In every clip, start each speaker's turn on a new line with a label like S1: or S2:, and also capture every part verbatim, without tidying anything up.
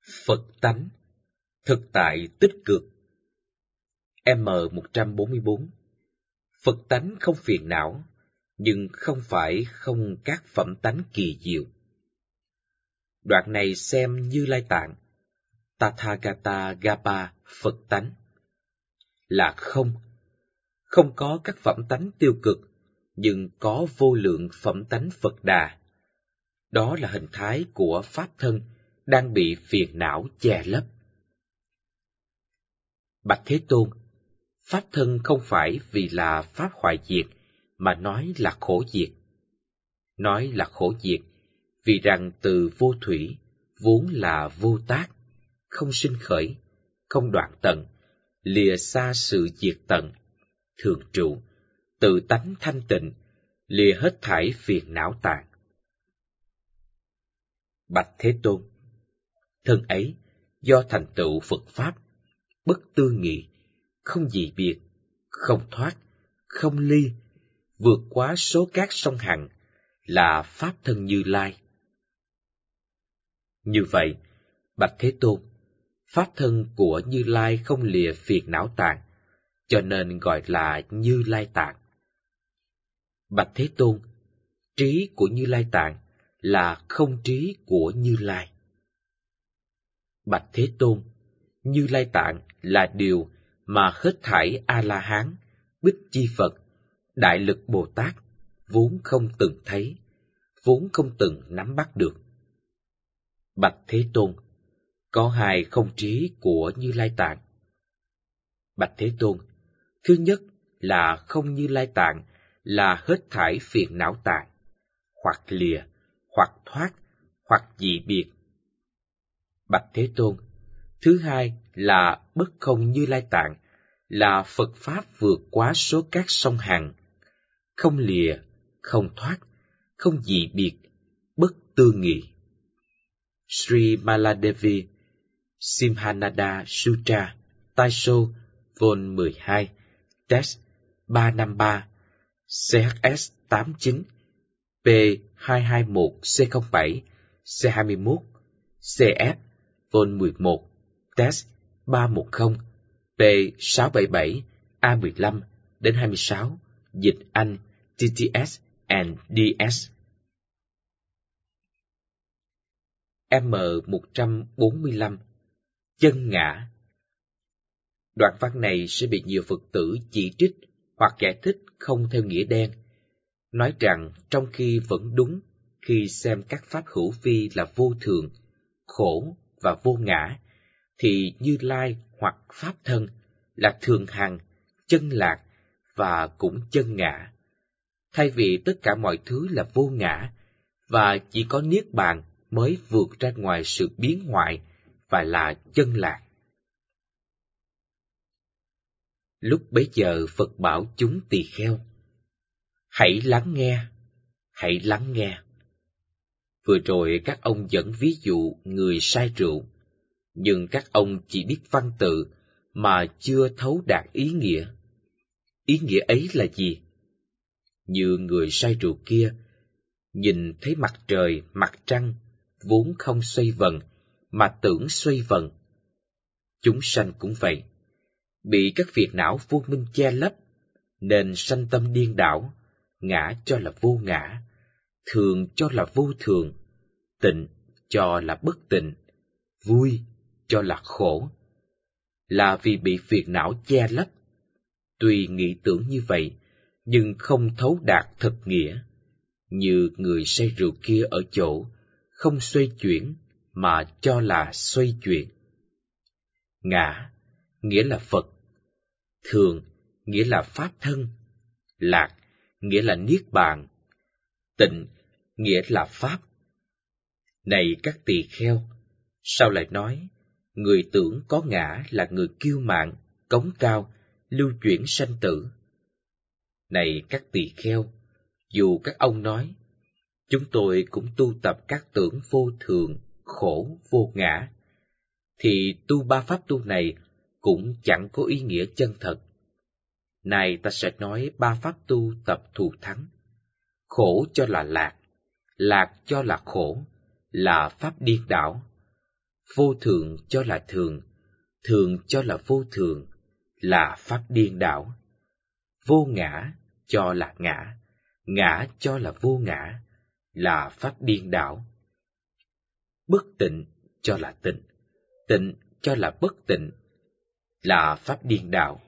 S1: Phật tánh, thực tại tích cực. M một trăm bốn mươi bốn. Phật tánh không phiền não, nhưng không phải không các phẩm tánh kỳ diệu. Đoạn này xem Như Lai Tạng, Tathagata Gapa Phật tánh là không, không có các phẩm tánh tiêu cực, nhưng có vô lượng phẩm tánh Phật Đà. Đó là hình thái của Pháp thân đang bị phiền não che lấp. Bạch Thế Tôn, Pháp thân không phải vì là Pháp hoại diệt, mà nói là khổ diệt. Nói là khổ diệt, vì rằng từ vô thủy, vốn là vô tác, không sinh khởi, không đoạn tận, lìa xa sự diệt tận, thường trụ, tự tánh thanh tịnh, lìa hết thảy phiền não tạng. Bạch Thế Tôn, thân ấy do thành tựu Phật Pháp, bất tư nghị, không dị biệt, không thoát, không ly, vượt quá số các sông hằng, là Pháp thân Như Lai. Như vậy, Bạch Thế Tôn, Pháp thân của Như Lai không lìa phiền não tạng, cho nên gọi là Như Lai Tạng. Bạch Thế Tôn, trí của Như Lai Tạng là không trí của Như Lai. Bạch Thế Tôn, Như Lai Tạng là điều mà hết thảy A-la-hán, Bích Chi Phật, Đại Lực Bồ Tát vốn không từng thấy, vốn không từng nắm bắt được. Bạch Thế Tôn, có hai không trí của Như Lai Tạng. Bạch Thế Tôn, thứ nhất là không Như Lai Tạng là hết thảy phiền não tạng, hoặc lìa, hoặc thoát, hoặc dị biệt. Bạch Thế Tôn, thứ hai là bất không Như Lai Tạng là Phật Pháp vượt quá số các sông hằng, không lìa, không thoát, không dị biệt, bất tư nghị. Sri Maladevi Simhanada Sutra, Taisho, Vol mười hai, Text ba năm ba, C H S tám chín, P hai hai một C không bảy, C hai mươi mốt, C F, Vol mười một, Text ba một không, P sáu bảy bảy, A mười lăm đến hai mươi sáu, dịch Anh, T T S and D S. M một trăm bốn mươi lăm. Chân ngã. Đoạn văn này sẽ bị nhiều Phật tử chỉ trích hoặc giải thích không theo nghĩa đen, nói rằng trong khi vẫn đúng khi xem các pháp hữu vi là vô thường, khổ và vô ngã, thì Như Lai hoặc Pháp thân là thường hằng, chân lạc và cũng chân ngã. Thay vì tất cả mọi thứ là vô ngã và chỉ có Niết Bàn mới vượt ra ngoài sự biến hoại và là chân lạc. Lúc bấy giờ Phật bảo chúng tỳ kheo, hãy lắng nghe, hãy lắng nghe. Vừa rồi các ông dẫn ví dụ người say rượu, nhưng các ông chỉ biết văn tự mà chưa thấu đạt ý nghĩa. Ý nghĩa ấy là gì? Như người say rượu kia, nhìn thấy mặt trời, mặt trăng, vốn không xoay vần, mà tưởng xoay vần. Chúng sanh cũng vậy, bị các phiền não vô minh che lấp, nên sanh tâm điên đảo, ngã cho là vô ngã, thường cho là vô thường, tịnh cho là bất tịnh, vui cho là khổ. Là vì bị phiền não che lấp. Tuy nghĩ tưởng như vậy, nhưng không thấu đạt thật nghĩa. Như người say rượu kia ở chỗ, không xoay chuyển, mà cho là xoay chuyển. Ngã, nghĩa là Phật. Thường, nghĩa là Pháp thân. Lạc, nghĩa là Niết Bàn. Tịnh, nghĩa là Pháp. Này các tỳ kheo, sao lại nói, người tưởng có ngã là người kiêu mạn, cống cao, lưu chuyển sanh tử? Này các tỳ kheo, dù các ông nói, chúng tôi cũng tu tập các tưởng vô thường, khổ, vô ngã, thì tu ba pháp tu này cũng chẳng có ý nghĩa chân thật. Này ta sẽ nói ba pháp tu tập thù thắng. Khổ cho là lạc, lạc cho là khổ, là pháp điên đảo. Vô thượng cho là thường, thường cho là vô thường, là pháp điên đảo. Vô ngã cho là ngã, ngã cho là vô ngã, là pháp điên đảo. Bất tịnh cho là tịnh, tịnh cho là bất tịnh, là pháp điên đảo.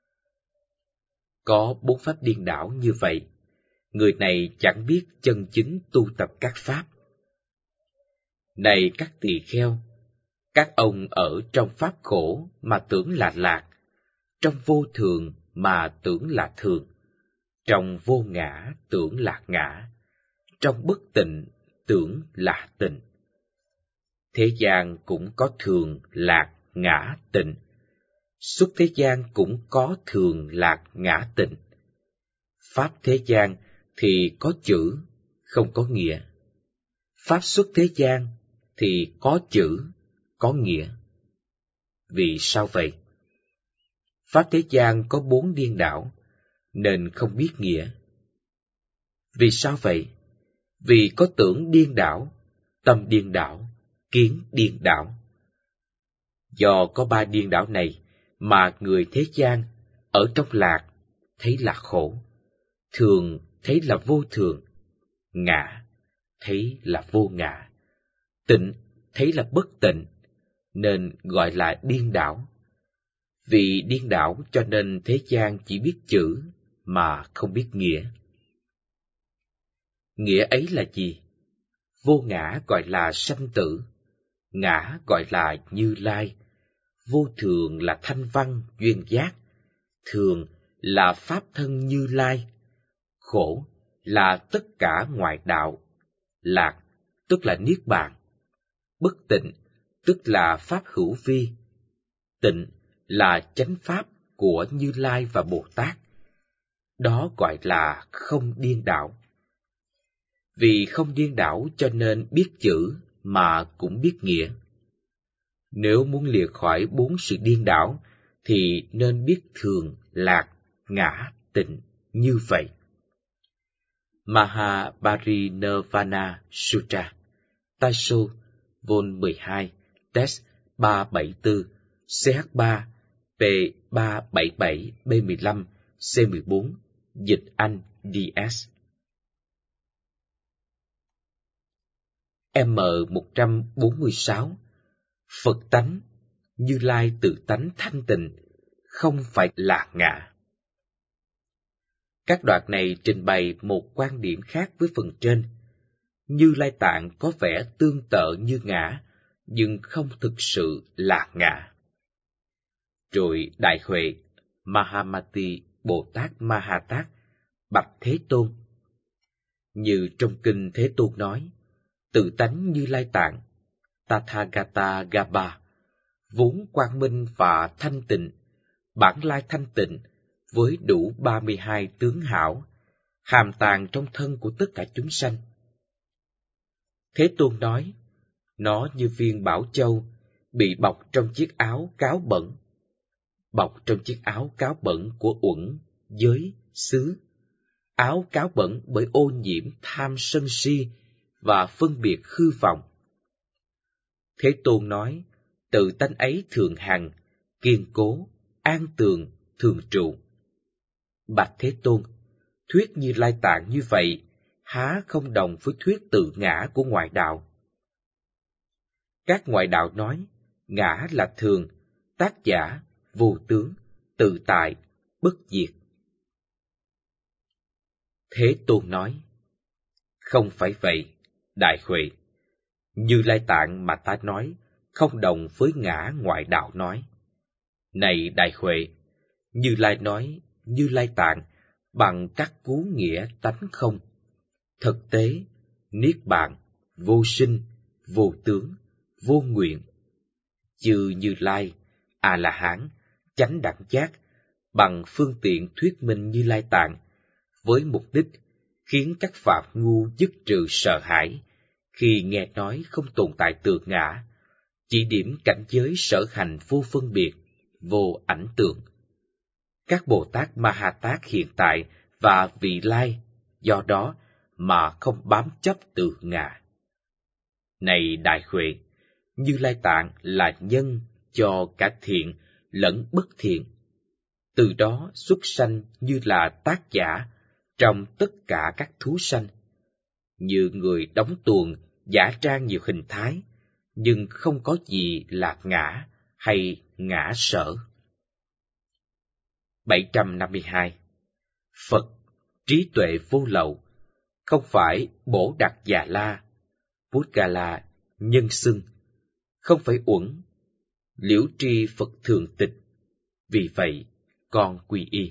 S1: Có bốn pháp điên đảo như vậy, người này chẳng biết chân chính tu tập các pháp. Này các tỳ kheo, các ông ở trong pháp khổ mà tưởng là lạc, trong vô thường mà tưởng là thường, trong vô ngã tưởng là ngã, trong bất tịnh tưởng là tịnh. Thế gian cũng có thường, lạc, ngã, tịnh. Xuất thế gian cũng có thường, lạc, ngã, tịnh. Pháp thế gian thì có chữ, không có nghĩa. Pháp xuất thế gian thì có chữ, có nghĩa. Vì sao vậy? Pháp thế gian có bốn điên đảo, nên không biết nghĩa. Vì sao vậy? Vì có tưởng điên đảo, tâm điên đảo, kiến điên đảo. Do có ba điên đảo này mà người thế gian ở trong lạc thấy là khổ, thường thấy là vô thường, ngã thấy là vô ngã, tịnh thấy là bất tịnh, nên gọi là điên đảo. Vì điên đảo cho nên thế gian chỉ biết chữ mà không biết nghĩa. Nghĩa ấy là gì? Vô ngã gọi là sanh tử, ngã gọi là Như Lai, vô thường là thanh văn duyên giác, thường là pháp thân Như Lai, khổ là tất cả ngoại đạo, lạc tức là niết bàn, bất tịnh tức là pháp hữu vi, tịnh là chánh pháp của Như Lai và Bồ Tát. Đó gọi là không điên đảo. Vì không điên đảo cho nên biết chữ mà cũng biết nghĩa. Nếu muốn lìa khỏi bốn sự điên đảo thì nên biết thường, lạc, ngã, tịnh như vậy. Mahaparinirvana Sutra, Taisho, Vol mười hai, Text ba trăm bảy mươi tư, C H ba, P ba trăm bảy mươi bảy, B mười lăm, C mười bốn, Dịch Anh, D S. M một trăm bốn mươi sáu. Phật tánh, Như Lai tự tánh thanh tịnh, không phải là ngã. Các đoạn này trình bày một quan điểm khác với phần trên. Như Lai Tạng có vẻ tương tự như ngã, nhưng không thực sự là ngã. Rồi Đại Huệ Mahamati Bồ Tát Ma Ha Tát bạch Thế Tôn. Như trong kinh Thế Tôn nói, tự tánh Như Lai Tạng, Tathagata Gaba, vốn quang minh và thanh tịnh, bản lai thanh tịnh, với đủ ba mươi hai tướng hảo, hàm tàng trong thân của tất cả chúng sanh. Thế Tôn nói, nó như viên bảo châu, bị bọc trong chiếc áo cáo bẩn, bọc trong chiếc áo cáo bẩn của uẩn, giới, xứ, áo cáo bẩn bởi ô nhiễm tham sân si và phân biệt hư vọng. Thế Tôn nói, tự tánh ấy thường hằng, kiên cố, an tường, thường trụ. Bạch Thế Tôn, thuyết Như Lai Tạng như vậy, há không đồng với thuyết tự ngã của ngoại đạo? Các ngoại đạo nói, ngã là thường, tác giả, vô tướng, tự tại, bất diệt. Thế Tôn nói, không phải vậy, Đại Huệ. Như Lai Tạng mà ta nói, không đồng với ngã ngoại đạo nói. Này Đại Huệ, Như Lai nói, Như Lai Tạng bằng các cú nghĩa tánh không. Thực tế, niết bàn, vô sinh, vô tướng, vô nguyện. Chư Như Lai, A-la-hán, chánh đẳng giác, bằng phương tiện thuyết minh Như Lai Tạng, với mục đích khiến các phạm ngu dứt trừ sợ hãi khi nghe nói không tồn tại tự ngã, chỉ điểm cảnh giới sở hành vô phân biệt, vô ảnh tượng. Các Bồ Tát Ma Ha Tát hiện tại và vị lai do đó mà không bám chấp tự ngã. Này Đại Huệ, Như Lai Tạng là nhân cho cả thiện lẫn bất thiện. Từ đó xuất sanh như là tác giả trong tất cả các thú sanh. Như người đóng tuồng giả trang nhiều hình thái, nhưng không có gì là ngã hay ngã sở. bảy trăm năm mươi hai. Phật, trí tuệ vô lậu, không phải bổ đặc già la, Pudgala, nhân xưng, không phải uẩn, liễu tri Phật thường tịch, vì vậy con quy y.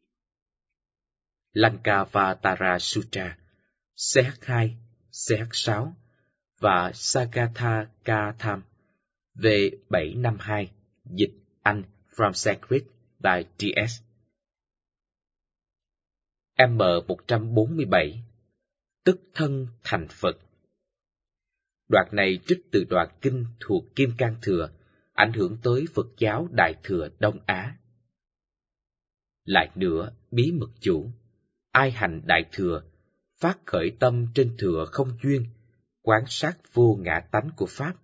S1: Lankavatara Sutra, xê hát hai, xê hát sáu và Sagatha Katham, V bảy năm hai, dịch Anh From Sanskrit by T S M một trăm bốn mươi bảy. Tức thân thành Phật. Đoạn này trích từ đoạn kinh thuộc Kim Cang Thừa, ảnh hưởng tới Phật giáo Đại Thừa Đông Á. Lại nữa, bí mật chủ, ai hành Đại Thừa, phát khởi tâm trên thừa không duyên, quán sát vô ngã tánh của Pháp.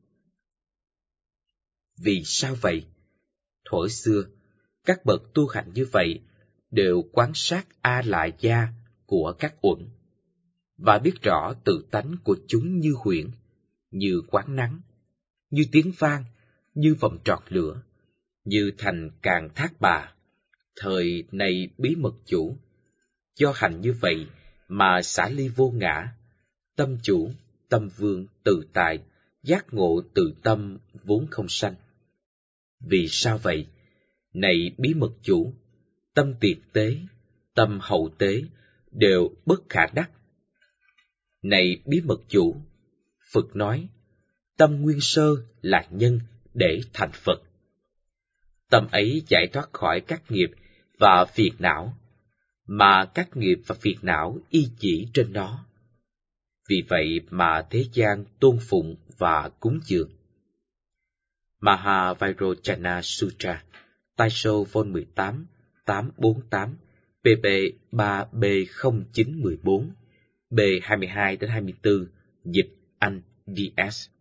S1: Vì sao vậy? Thuở xưa, các bậc tu hành như vậy đều quán sát A Lại Gia của các uẩn, và biết rõ tự tánh của chúng như huyễn, như quán nắng, như tiếng vang, như vòng tròn lửa, như thành càng thác bà. Thời này bí mật chủ, do hành như vậy mà xả ly vô ngã, tâm chủ, tâm vương tự tại, giác ngộ tự tâm vốn không sanh. Vì sao vậy? Này bí mật chủ, tâm tiệt tế, tâm hậu tế đều bất khả đắc. Này bí mật chủ, Phật nói, tâm nguyên sơ là nhân để thành Phật. Tâm ấy giải thoát khỏi các nghiệp và phiền não, mà các nghiệp và phiền não y chỉ trên nó. Vì vậy mà thế gian tôn phụng và cúng dường. Mahavairochana Sutra, Taisho Vol mười tám, tám bốn tám, P P ba B không chín một bốn, B hai mươi hai đến hai mươi tư, dịch Anh D S